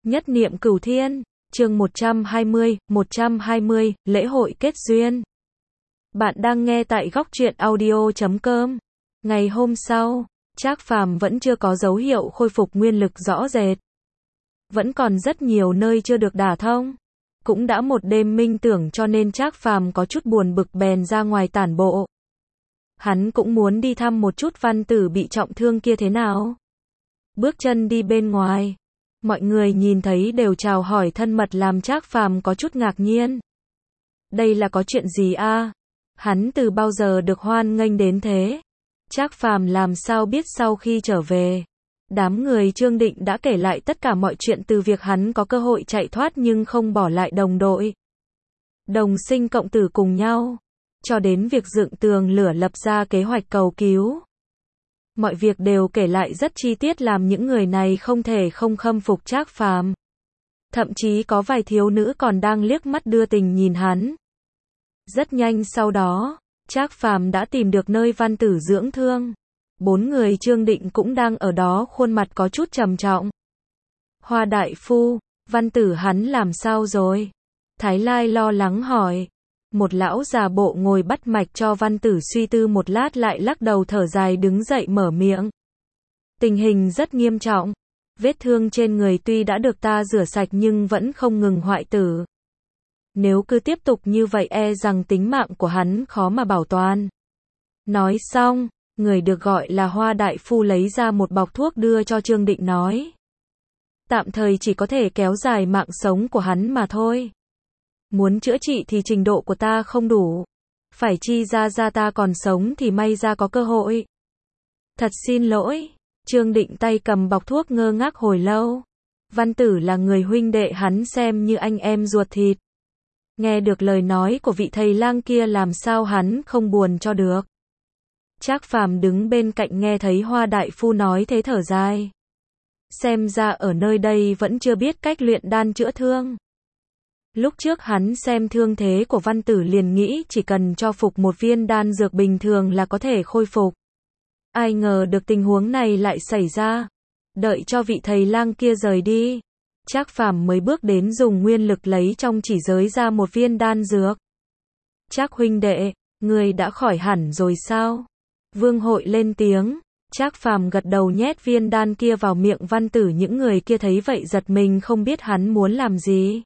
Nhất niệm cửu thiên, chương 120, lễ hội kết duyên. Bạn đang nghe tại góc truyện audio.com. Ngày hôm sau, Trác Phàm vẫn chưa có dấu hiệu khôi phục nguyên lực rõ rệt. Vẫn còn rất nhiều nơi chưa được đả thông. Cũng đã một đêm minh tưởng cho nên Trác Phàm có chút buồn bực bèn ra ngoài tản bộ. Hắn cũng muốn đi thăm một chút Văn Tử bị trọng thương kia thế nào. Bước chân đi bên ngoài. Mọi người nhìn thấy đều chào hỏi thân mật làm Trác Phàm có chút ngạc nhiên. Đây là có chuyện gì a? Hắn từ bao giờ được hoan nghênh đến thế? Trác Phàm làm sao biết sau khi trở về. Đám người Trương Định đã kể lại tất cả mọi chuyện từ việc hắn có cơ hội chạy thoát nhưng không bỏ lại đồng đội. Đồng sinh cộng tử cùng nhau. Cho đến việc dựng tường lửa lập ra kế hoạch cầu cứu. Mọi việc đều kể lại rất chi tiết làm những người này không thể không khâm phục Trác Phàm. Thậm chí có vài thiếu nữ còn đang liếc mắt đưa tình nhìn hắn. Rất nhanh sau đó, Trác Phàm đã tìm được nơi Văn Tử dưỡng thương. 4 người Trương Định cũng đang ở đó, khuôn mặt có chút trầm trọng. Hoa đại phu, Văn Tử hắn làm sao rồi? Thái Lai lo lắng hỏi. Một lão già bộ ngồi bắt mạch cho Văn Tử suy tư một lát lại lắc đầu thở dài đứng dậy mở miệng. Tình hình rất nghiêm trọng. Vết thương trên người tuy đã được ta rửa sạch nhưng vẫn không ngừng hoại tử. Nếu cứ tiếp tục như vậy e rằng tính mạng của hắn khó mà bảo toàn. Nói xong, người được gọi là Hoa đại phu lấy ra một bọc thuốc đưa cho Trương Định nói. Tạm thời chỉ có thể kéo dài mạng sống của hắn mà thôi. Muốn chữa trị thì trình độ của ta không đủ. Phải chi ra ta còn sống thì may ra có cơ hội. Thật xin lỗi. Trương Định tay cầm bọc thuốc ngơ ngác hồi lâu. Văn Tử là người huynh đệ hắn xem như anh em ruột thịt. Nghe được lời nói của vị thầy lang kia làm sao hắn không buồn cho được. Trác Phàm đứng bên cạnh nghe thấy Hoa đại phu nói thế thở dài. Xem ra ở nơi đây vẫn chưa biết cách luyện đan chữa thương. Lúc trước hắn xem thương thế của Văn Tử liền nghĩ chỉ cần cho phục một viên đan dược bình thường là có thể khôi phục. Ai ngờ được tình huống này lại xảy ra. Đợi cho vị thầy lang kia rời đi, Trác Phàm mới bước đến dùng nguyên lực lấy trong chỉ giới ra một viên đan dược. Trác huynh đệ, người đã khỏi hẳn rồi sao? Vương Hội lên tiếng. Trác Phàm gật đầu nhét viên đan kia vào miệng Văn Tử, những người kia thấy vậy giật mình không biết hắn muốn làm gì.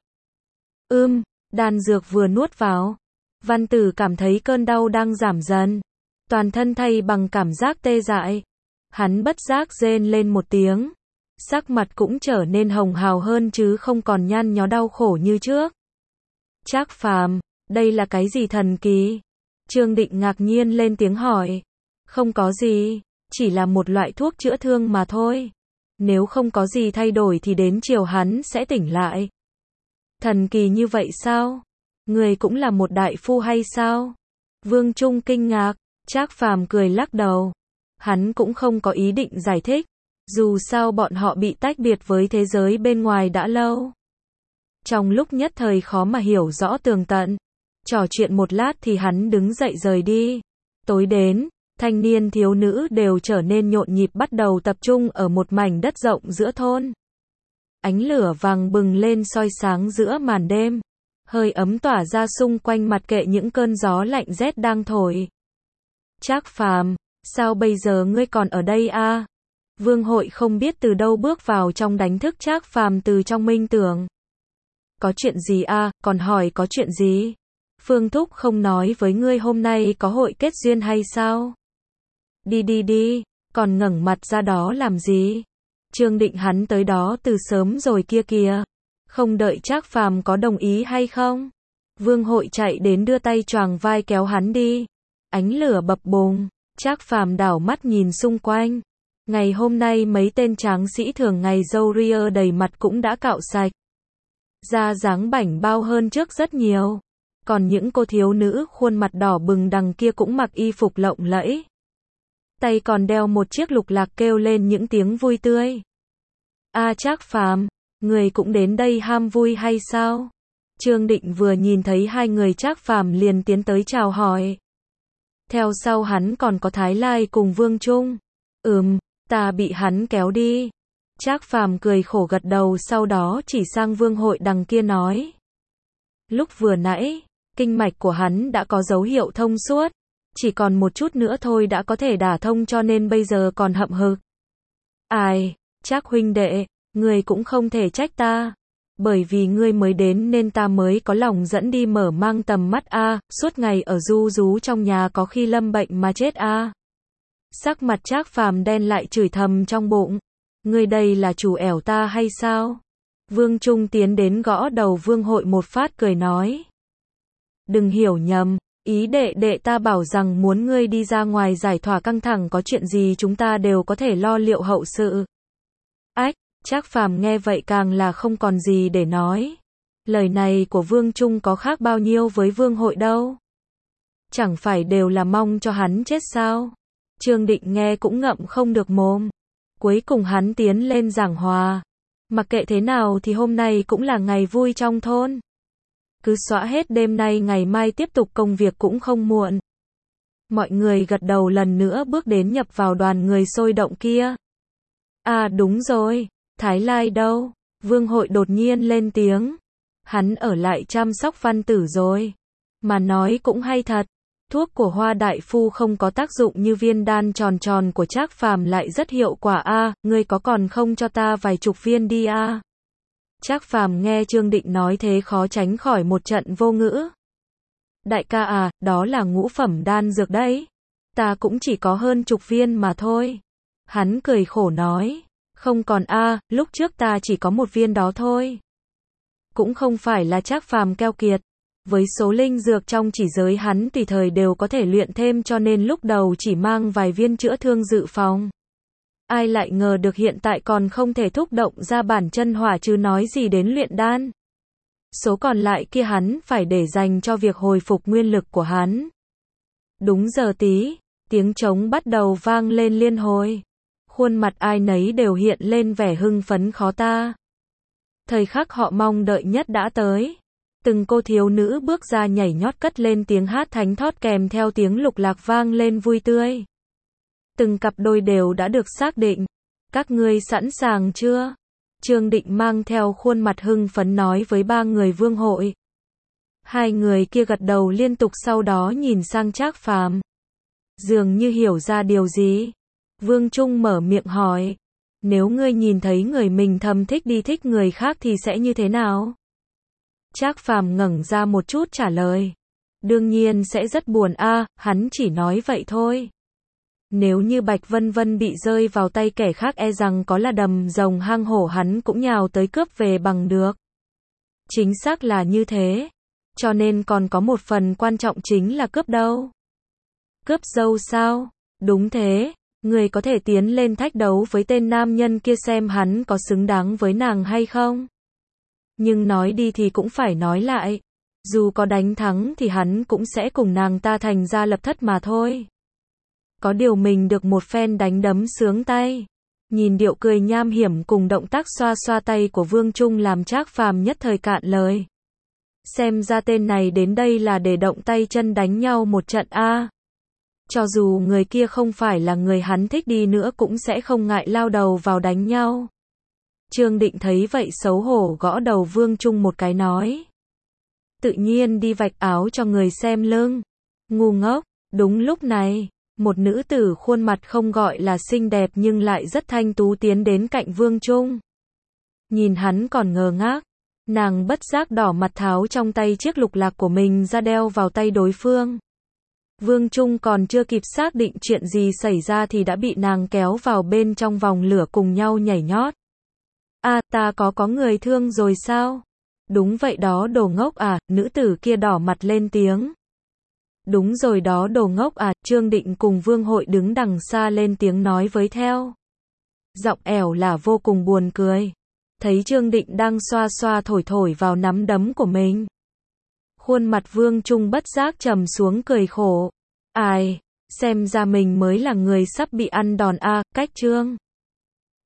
Đan dược vừa nuốt vào. Văn Tử cảm thấy cơn đau đang giảm dần. Toàn thân thay bằng cảm giác tê dại. Hắn bất giác rên lên một tiếng. Sắc mặt cũng trở nên hồng hào hơn chứ không còn nhăn nhó đau khổ như trước. Trác Phàm, đây là cái gì thần kỳ? Trương Định ngạc nhiên lên tiếng hỏi. Không có gì, chỉ là một loại thuốc chữa thương mà thôi. Nếu không có gì thay đổi thì đến chiều hắn sẽ tỉnh lại. Thần kỳ như vậy sao? Người cũng là một đại phu hay sao? Vương Trung kinh ngạc. Trác Phàm cười lắc đầu. Hắn cũng không có ý định giải thích. Dù sao bọn họ bị tách biệt với thế giới bên ngoài đã lâu. Trong lúc nhất thời khó mà hiểu rõ tường tận. Trò chuyện một lát thì hắn đứng dậy rời đi. Tối đến, thanh niên thiếu nữ đều trở nên nhộn nhịp bắt đầu tập trung ở một mảnh đất rộng giữa thôn. Ánh lửa vàng bừng lên soi sáng giữa màn đêm. Hơi ấm tỏa ra xung quanh mặt kệ những cơn gió lạnh rét đang thổi. Trác Phàm, sao bây giờ ngươi còn ở đây a? Vương Hội không biết từ đâu bước vào trong đánh thức Trác Phàm từ trong minh tưởng. Có chuyện gì a? Còn hỏi có chuyện gì? Phương Thúc không nói với ngươi hôm nay có hội kết duyên hay sao? Đi, còn ngẩng mặt ra đó làm gì? Trương Định hắn tới đó từ sớm rồi kia kìa. Không đợi Trác Phàm có đồng ý hay không? Vương Hội chạy đến đưa tay choàng vai kéo hắn đi. Ánh lửa bập bùng, Trác Phàm đảo mắt nhìn xung quanh. Ngày hôm nay mấy tên tráng sĩ thường ngày râu ria đầy mặt cũng đã cạo sạch. Da dáng bảnh bao hơn trước rất nhiều. Còn những cô thiếu nữ khuôn mặt đỏ bừng đằng kia cũng mặc y phục lộng lẫy. Tay còn đeo một chiếc lục lạc kêu lên những tiếng vui tươi. Trác Phàm, người cũng đến đây ham vui hay sao? Trương Định vừa nhìn thấy hai người Trác Phàm liền tiến tới chào hỏi. Theo sau hắn còn có Thái Lai cùng Vương Trung. Ta bị hắn kéo đi. Trác Phàm cười khổ gật đầu, sau đó chỉ sang Vương Hội đằng kia nói. Lúc vừa nãy, kinh mạch của hắn đã có dấu hiệu thông suốt, chỉ còn một chút nữa thôi đã có thể đả thông, cho nên bây giờ còn hậm hực. Ai, Trác huynh đệ, ngươi cũng không thể trách ta. Bởi vì ngươi mới đến nên ta mới có lòng dẫn đi mở mang tầm mắt a, suốt ngày ở ru rú trong nhà có khi lâm bệnh mà chết a. Sắc mặt Trác Phàm đen lại, chửi thầm trong bụng. Ngươi đây là chủ ẻo ta hay sao? Vương Trung tiến đến gõ đầu Vương Hội một phát, cười nói. Đừng hiểu nhầm, ý đệ đệ ta bảo rằng muốn ngươi đi ra ngoài giải tỏa căng thẳng, có chuyện gì chúng ta đều có thể lo liệu hậu sự. Ách, Trác Phàm nghe vậy càng là không còn gì để nói. Lời này của Vương Trung có khác bao nhiêu với Vương Hội đâu. Chẳng phải đều là mong cho hắn chết sao? Trương Định nghe cũng ngậm không được mồm. Cuối cùng hắn tiến lên giảng hòa. Mặc kệ thế nào thì hôm nay cũng là ngày vui trong thôn. Cứ xóa hết đêm nay, ngày mai tiếp tục công việc cũng không muộn. Mọi người gật đầu, lần nữa bước đến nhập vào đoàn người sôi động kia. À đúng rồi, Thái Lai đâu? Vương Hội đột nhiên lên tiếng. Hắn ở lại chăm sóc Văn Tử rồi. Mà nói cũng hay thật. Thuốc của Hoa đại phu không có tác dụng như viên đan tròn tròn của Trác Phàm lại rất hiệu quả a, ngươi có còn không cho ta vài chục viên đi a. Trác Phàm nghe Trương Định nói thế khó tránh khỏi một trận vô ngữ. Đại ca à, đó là ngũ phẩm đan dược đấy. Ta cũng chỉ có hơn chục viên mà thôi. Hắn cười khổ nói. Không còn a, lúc trước ta chỉ có một viên đó thôi. Cũng không phải là Trác Phàm keo kiệt. Với số linh dược trong chỉ giới hắn tùy thời đều có thể luyện thêm, cho nên lúc đầu chỉ mang vài viên chữa thương dự phòng. Ai lại ngờ được hiện tại còn không thể thúc động ra bản chân hỏa, chứ nói gì đến luyện đan. Số còn lại kia hắn phải để dành cho việc hồi phục nguyên lực của hắn. Đúng giờ tí, tiếng trống bắt đầu vang lên liên hồi. Khuôn mặt ai nấy đều hiện lên vẻ hưng phấn khó tả. Thời khắc họ mong đợi nhất đã tới. Từng cô thiếu nữ bước ra nhảy nhót, cất lên tiếng hát thánh thót kèm theo tiếng lục lạc vang lên vui tươi. Từng cặp đôi đều đã được xác định. Các ngươi sẵn sàng chưa? Trương Định mang theo khuôn mặt hưng phấn nói với ba người Vương Hội. Hai người kia gật đầu liên tục, sau đó nhìn sang Trác Phàm. Dường như hiểu ra điều gì. Vương Trung mở miệng hỏi. Nếu ngươi nhìn thấy người mình thầm thích đi thích người khác thì sẽ như thế nào? Trác Phàm ngẩng ra một chút trả lời. Đương nhiên sẽ rất buồn a, hắn chỉ nói vậy thôi. Nếu như Bạch Vân Vân bị rơi vào tay kẻ khác, e rằng có là đầm rồng hang hổ hắn cũng nhào tới cướp về bằng được. Chính xác là như thế. Cho nên còn có một phần quan trọng chính là cướp đâu. Cướp dâu sao? Đúng thế. Người có thể tiến lên thách đấu với tên nam nhân kia xem hắn có xứng đáng với nàng hay không. Nhưng nói đi thì cũng phải nói lại. Dù có đánh thắng thì hắn cũng sẽ cùng nàng ta thành ra lập thất mà thôi. Có điều mình được một phen đánh đấm sướng tay. Nhìn điệu cười nham hiểm cùng động tác xoa xoa tay của Vương Trung làm Trác Phàm nhất thời cạn lời. Xem ra tên này đến đây là để động tay chân đánh nhau một trận a. Cho dù người kia không phải là người hắn thích đi nữa cũng sẽ không ngại lao đầu vào đánh nhau. Trương Định thấy vậy xấu hổ gõ đầu Vương Trung một cái nói. Tự nhiên đi vạch áo cho người xem lưng. Ngu ngốc. Đúng lúc này, một nữ tử khuôn mặt không gọi là xinh đẹp nhưng lại rất thanh tú tiến đến cạnh Vương Trung. Nhìn hắn còn ngơ ngác, nàng bất giác đỏ mặt tháo trong tay chiếc lục lạc của mình ra đeo vào tay đối phương. Vương Trung còn chưa kịp xác định chuyện gì xảy ra thì đã bị nàng kéo vào bên trong vòng lửa cùng nhau nhảy nhót. À, ta có người thương rồi sao? Đúng vậy đó đồ ngốc à, nữ tử kia đỏ mặt lên tiếng. Đúng rồi đó đồ ngốc à, Trương Định cùng Vương Hội đứng đằng xa lên tiếng nói với theo. Giọng ẻo là vô cùng buồn cười. Thấy Trương Định đang xoa xoa thổi thổi vào nắm đấm của mình. Khuôn mặt Vương Trung bất giác trầm xuống cười khổ. Ai, xem ra mình mới là người sắp bị ăn đòn a, cách Trương